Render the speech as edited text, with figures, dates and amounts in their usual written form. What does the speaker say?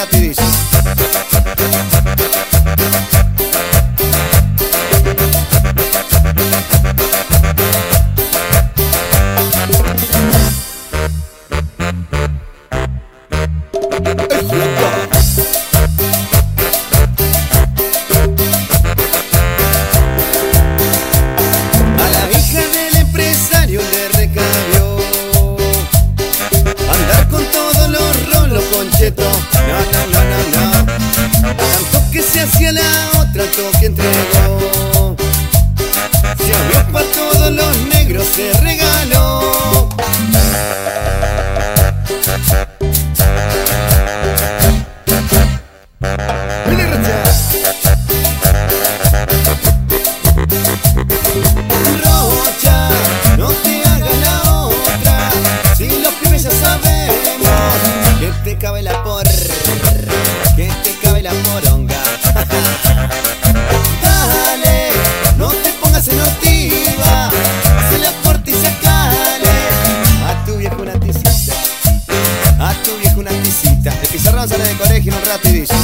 rato y dice: a la hija del empresario le recabió andar con todos los rolos con cheto. No. Tanto que se hacía la otra, el toque entregó. Se abrió pa' todos los negros, se regaló. Rocha, no te hagas la otra, si los pibes ya sabemos que te cabe la que te cabe la poronga. Dale, no te pongas emotiva, hace la fuerte y sacale a tu viejo una tisita, a tu viejo una tisita. El pizarrón sale del colegio en un rato y dice: